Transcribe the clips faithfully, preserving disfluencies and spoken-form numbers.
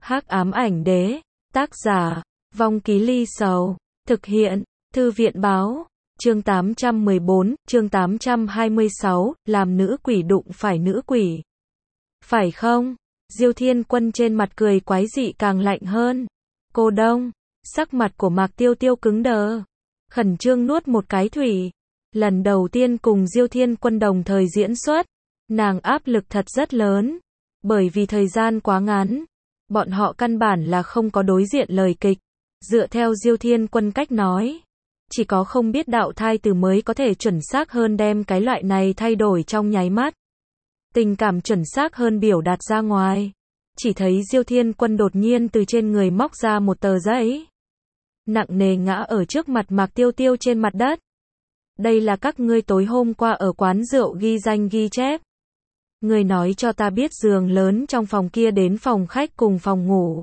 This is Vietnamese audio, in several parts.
Hắc ám ảnh đế, tác giả, Vong Ký Ly Sầu, thực hiện, Thư viện báo, chương tám trăm mười bốn, chương tám trăm hai mươi sáu, làm nữ quỷ đụng phải nữ quỷ. Phải không? Diêu Thiên Quân trên mặt cười quái dị càng lạnh hơn. Cô Đông, sắc mặt của Mạc Tiêu Tiêu cứng đờ, khẩn trương nuốt một cái thủy. Lần đầu tiên cùng Diêu Thiên Quân đồng thời diễn xuất, nàng áp lực thật rất lớn, bởi vì thời gian quá ngắn, bọn họ căn bản là không có đối diện lời kịch. Dựa theo Diêu Thiên Quân cách nói, chỉ có không biết đạo thai từ mới có thể chuẩn xác hơn đem cái loại này thay đổi trong nháy mắt. Tình cảm chuẩn xác hơn biểu đạt ra ngoài. Chỉ thấy Diêu Thiên Quân đột nhiên từ trên người móc ra một tờ giấy, nặng nề ngã ở trước mặt Mạc Tiêu Tiêu trên mặt đất. Đây là các ngươi tối hôm qua ở quán rượu ghi danh ghi chép. Người nói cho ta biết giường lớn trong phòng kia đến phòng khách cùng phòng ngủ.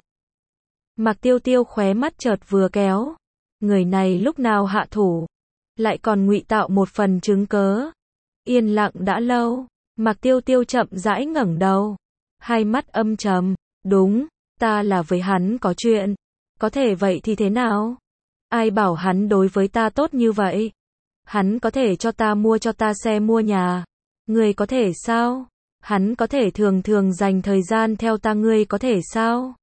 Mạc Tiêu Tiêu khóe mắt chợt vừa kéo. Người này lúc nào hạ thủ, lại còn ngụy tạo một phần chứng cớ. Yên lặng đã lâu, Mạc Tiêu Tiêu chậm rãi ngẩng đầu, hai mắt âm trầm. Đúng, ta là với hắn có chuyện. Có thể vậy thì thế nào? Ai bảo hắn đối với ta tốt như vậy? Hắn có thể cho ta mua cho ta xe mua nhà. Ngươi có thể sao? Hắn có thể thường thường dành thời gian theo ta, ngươi có thể sao?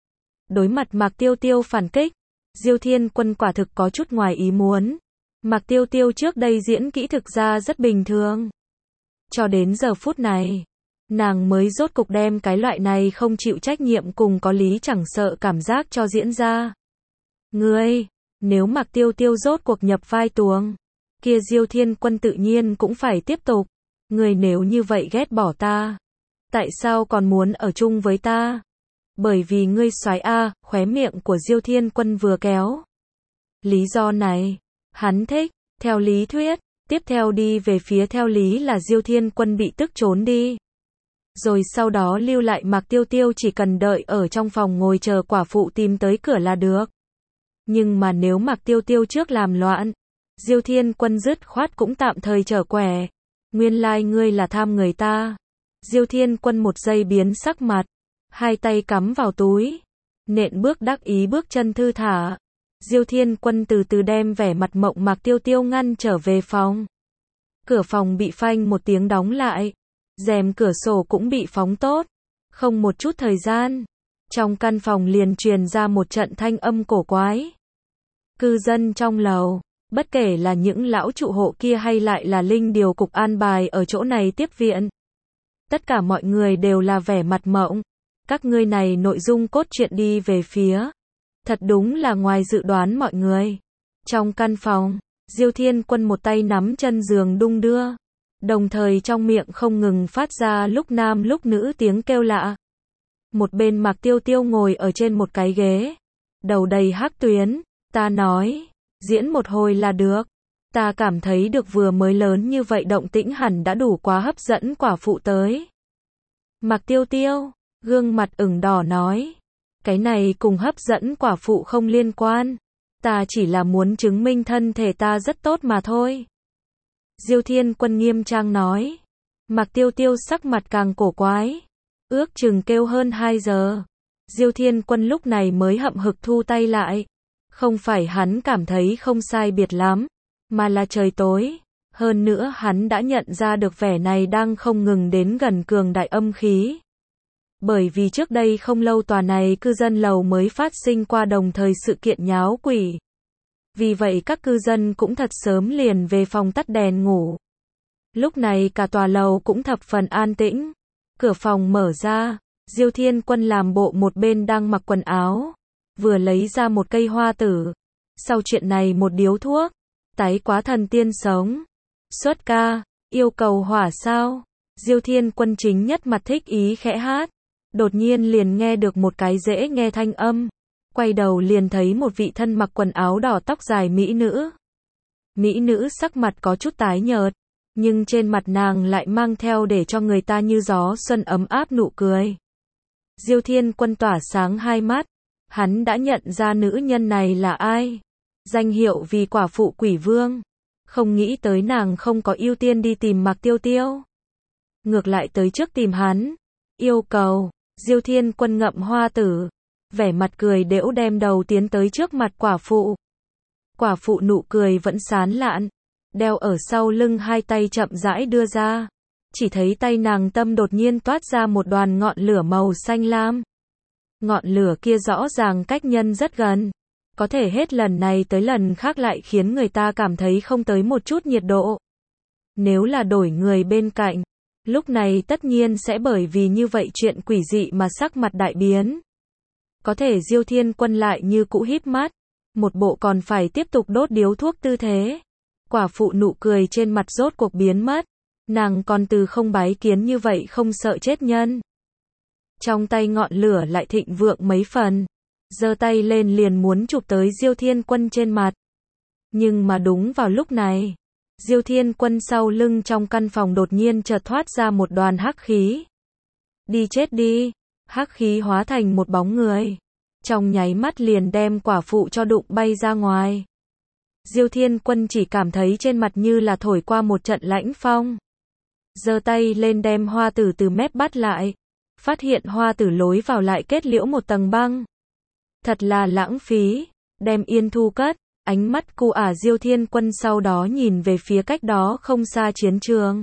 Đối mặt Mạc Tiêu Tiêu phản kích, Diêu Thiên Quân quả thực có chút ngoài ý muốn. Mạc Tiêu Tiêu trước đây diễn kỹ thực ra rất bình thường. Cho đến giờ phút này, nàng mới rốt cục đem cái loại này không chịu trách nhiệm cùng có lý chẳng sợ cảm giác cho diễn ra. Ngươi, nếu Mạc Tiêu Tiêu rốt cuộc nhập vai tuồng, kia Diêu Thiên Quân tự nhiên cũng phải tiếp tục. Ngươi nếu như vậy ghét bỏ ta, tại sao còn muốn ở chung với ta? Bởi vì ngươi soái a, khóe miệng của Diêu Thiên Quân vừa kéo. Lý do này, hắn thích, theo lý thuyết, tiếp theo đi về phía theo lý là Diêu Thiên Quân bị tức trốn đi. Rồi sau đó lưu lại Mạc Tiêu Tiêu chỉ cần đợi ở trong phòng ngồi chờ quả phụ tìm tới cửa là được. Nhưng mà nếu Mạc Tiêu Tiêu trước làm loạn, Diêu Thiên Quân dứt khoát cũng tạm thời trở quẻ. Nguyên lai like ngươi là tham người ta. Diêu Thiên Quân một giây biến sắc mặt, hai tay cắm vào túi, nện bước đắc ý bước chân thư thả. Diêu Thiên Quân từ từ đem vẻ mặt mộng Mạc Tiêu Tiêu ngăn trở về phòng. Cửa phòng bị phanh một tiếng đóng lại, rèm cửa sổ cũng bị phóng tốt. Không một chút thời gian, trong căn phòng liền truyền ra một trận thanh âm cổ quái. Cư dân trong lầu, bất kể là những lão trụ hộ kia hay lại là linh điều cục an bài ở chỗ này tiếp viện, tất cả mọi người đều là vẻ mặt mộng. Các ngươi này nội dung cốt truyện đi về phía, thật đúng là ngoài dự đoán mọi người. Trong căn phòng, Diêu Thiên Quân một tay nắm chân giường đung đưa, đồng thời trong miệng không ngừng phát ra lúc nam lúc nữ tiếng kêu lạ. Một bên Mạc Tiêu Tiêu ngồi ở trên một cái ghế, đầu đầy hắc tuyến. Ta nói, diễn một hồi là được. Ta cảm thấy được vừa mới lớn như vậy động tĩnh hẳn đã đủ quá hấp dẫn quả phụ tới. Mạc Tiêu Tiêu, gương mặt ửng đỏ nói, cái này cùng hấp dẫn quả phụ không liên quan. Ta chỉ là muốn chứng minh thân thể ta rất tốt mà thôi. Diêu Thiên Quân nghiêm trang nói. Mạc Tiêu Tiêu sắc mặt càng cổ quái. Ước chừng kêu hơn hai giờ. Diêu Thiên Quân lúc này mới hậm hực thu tay lại. Không phải hắn cảm thấy không sai biệt lắm, mà là trời tối. Hơn nữa hắn đã nhận ra được vẻ này đang không ngừng đến gần cường đại âm khí. Bởi vì trước đây không lâu tòa này cư dân lầu mới phát sinh qua đồng thời sự kiện nháo quỷ. Vì vậy các cư dân cũng thật sớm liền về phòng tắt đèn ngủ. Lúc này cả tòa lầu cũng thập phần an tĩnh. Cửa phòng mở ra, Diêu Thiên Quân làm bộ một bên đang mặc quần áo, vừa lấy ra một cây hoa tử. Sau chuyện này một điếu thuốc, tái quá thần tiên sống. Xuất ca, yêu cầu hỏa sao? Diêu Thiên Quân chính nhất mặt thích ý khẽ hát. Đột nhiên liền nghe được một cái dễ nghe thanh âm. Quay đầu liền thấy một vị thân mặc quần áo đỏ tóc dài mỹ nữ. Mỹ nữ sắc mặt có chút tái nhợt, nhưng trên mặt nàng lại mang theo để cho người ta như gió xuân ấm áp nụ cười. Diêu Thiên Quân tỏa sáng hai mắt. Hắn đã nhận ra nữ nhân này là ai. Danh hiệu vì quả phụ quỷ vương. Không nghĩ tới nàng không có ưu tiên đi tìm Mạc Tiêu Tiêu, ngược lại tới trước tìm hắn. Yêu cầu, Diêu Thiên Quân ngậm hoa tử, vẻ mặt cười đễu đem đầu tiến tới trước mặt quả phụ. Quả phụ nụ cười vẫn sán lạn, đeo ở sau lưng hai tay chậm rãi đưa ra. Chỉ thấy tay nàng tâm đột nhiên toát ra một đoàn ngọn lửa màu xanh lam. Ngọn lửa kia rõ ràng cách nhân rất gần. Có thể hết lần này tới lần khác lại khiến người ta cảm thấy không tới một chút nhiệt độ. Nếu là đổi người bên cạnh, lúc này tất nhiên sẽ bởi vì như vậy chuyện quỷ dị mà sắc mặt đại biến. Có thể Diêu Thiên Quân lại như cũ híp mắt, một bộ còn phải tiếp tục đốt điếu thuốc tư thế. Quả phụ nụ cười trên mặt rốt cuộc biến mất, nàng còn từ không bái kiến như vậy không sợ chết nhân. Trong tay ngọn lửa lại thịnh vượng mấy phần, giơ tay lên liền muốn chụp tới Diêu Thiên Quân trên mặt. Nhưng mà đúng vào lúc này, Diêu Thiên Quân sau lưng trong căn phòng đột nhiên chợt thoát ra một đoàn hắc khí. Đi chết đi, hắc khí hóa thành một bóng người, trong nháy mắt liền đem quả phụ cho đụng bay ra ngoài. Diêu Thiên Quân chỉ cảm thấy trên mặt như là thổi qua một trận lãnh phong. Giơ tay lên đem hoa tử từ mép bắt lại, phát hiện hoa tử lối vào lại kết liễu một tầng băng. Thật là lãng phí, đem yên thu cất, ánh mắt cu ả Diêu Thiên Quân sau đó nhìn về phía cách đó không xa chiến trường.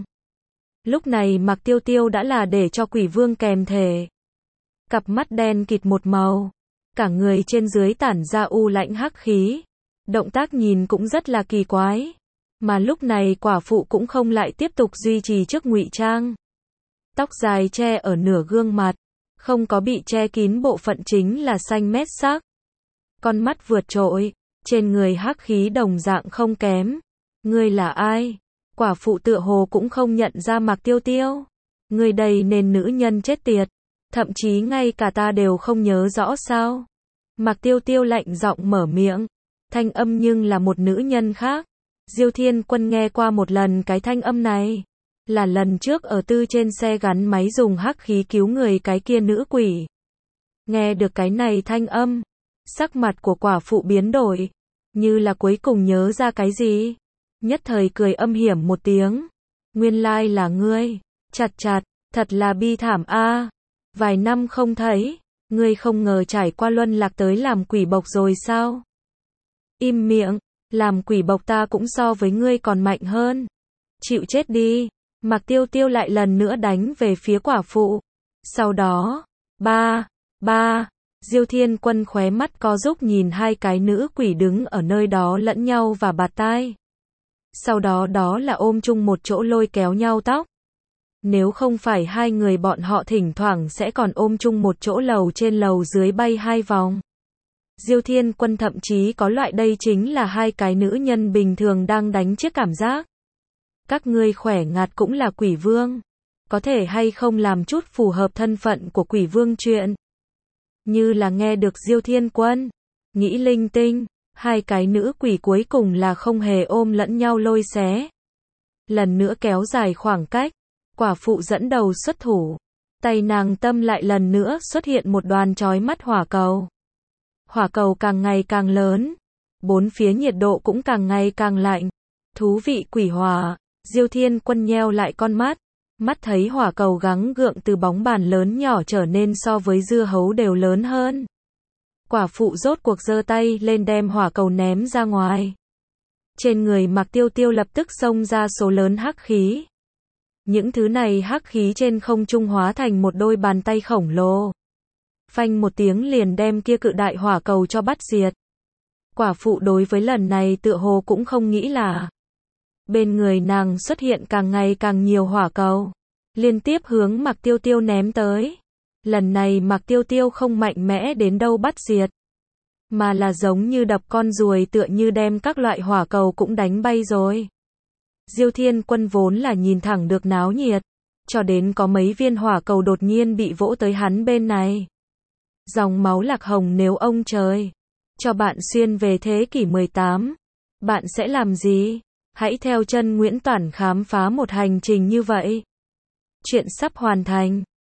Lúc này Mạc Tiêu Tiêu đã là để cho quỷ vương kèm thể. Cặp mắt đen kịt một màu, cả người trên dưới tản ra u lãnh hắc khí. Động tác nhìn cũng rất là kỳ quái. Mà lúc này quả phụ cũng không lại tiếp tục duy trì trước ngụy trang. Tóc dài che ở nửa gương mặt, không có bị che kín bộ phận chính là xanh mét sắc. Con mắt vượt trội, trên người hắc khí đồng dạng không kém. Ngươi là ai? Quả phụ tựa hồ cũng không nhận ra Mạc Tiêu Tiêu. Ngươi đây nên nữ nhân chết tiệt, thậm chí ngay cả ta đều không nhớ rõ sao? Mạc Tiêu Tiêu lạnh giọng mở miệng, thanh âm nhưng là một nữ nhân khác. Diêu Thiên Quân nghe qua một lần cái thanh âm này, là lần trước ở tư trên xe gắn máy dùng hắc khí cứu người cái kia nữ quỷ. Nghe được cái này thanh âm, sắc mặt của quả phụ biến đổi, như là cuối cùng nhớ ra cái gì, nhất thời cười âm hiểm một tiếng. Nguyên lai là ngươi, chặt chặt, thật là bi thảm a. Vài năm không thấy, ngươi không ngờ trải qua luân lạc tới làm quỷ bộc rồi sao? Im miệng, làm quỷ bộc ta cũng so với ngươi còn mạnh hơn. Chịu chết đi. Mạc Tiêu Tiêu lại lần nữa đánh về phía quả phụ. Sau đó, ba, ba, Diêu Thiên Quân khóe mắt co rúc nhìn hai cái nữ quỷ đứng ở nơi đó lẫn nhau và bạt tai. Sau đó đó là ôm chung một chỗ lôi kéo nhau tóc. Nếu không phải hai người bọn họ thỉnh thoảng sẽ còn ôm chung một chỗ lầu trên lầu dưới bay hai vòng. Diêu Thiên Quân thậm chí có loại đây chính là hai cái nữ nhân bình thường đang đánh chiếc cảm giác. Các ngươi khỏe ngạt cũng là quỷ vương. Có thể hay không làm chút phù hợp thân phận của quỷ vương chuyện. Như là nghe được Diêu Thiên Quân nghĩ linh tinh, hai cái nữ quỷ cuối cùng là không hề ôm lẫn nhau lôi xé. Lần nữa kéo dài khoảng cách, quả phụ dẫn đầu xuất thủ. Tay nàng tâm lại lần nữa xuất hiện một đoàn chói mắt hỏa cầu. Hỏa cầu càng ngày càng lớn, bốn phía nhiệt độ cũng càng ngày càng lạnh. Thú vị quỷ hỏa. Diêu Thiên Quân nheo lại con mắt, mắt thấy hỏa cầu gắng gượng từ bóng bàn lớn nhỏ trở nên so với dưa hấu đều lớn hơn. Quả phụ rốt cuộc giơ tay lên đem hỏa cầu ném ra ngoài. Trên người Mạc Tiêu Tiêu lập tức xông ra số lớn hắc khí. Những thứ này hắc khí trên không trung hóa thành một đôi bàn tay khổng lồ. Phanh một tiếng liền đem kia cự đại hỏa cầu cho bắt diệt. Quả phụ đối với lần này tựa hồ cũng không nghĩ là bên người nàng xuất hiện càng ngày càng nhiều hỏa cầu, liên tiếp hướng Mạc Tiêu Tiêu ném tới. Lần này Mạc Tiêu Tiêu không mạnh mẽ đến đâu bắt diệt, mà là giống như đập con ruồi tựa như đem các loại hỏa cầu cũng đánh bay rồi. Diêu Thiên Quân vốn là nhìn thẳng được náo nhiệt, cho đến có mấy viên hỏa cầu đột nhiên bị vỗ tới hắn bên này. Dòng máu lạc hồng nếu ông trời cho bạn xuyên về thế kỷ mười tám, bạn sẽ làm gì? Hãy theo chân Nguyễn Toản khám phá một hành trình như vậy. Chuyện sắp hoàn thành.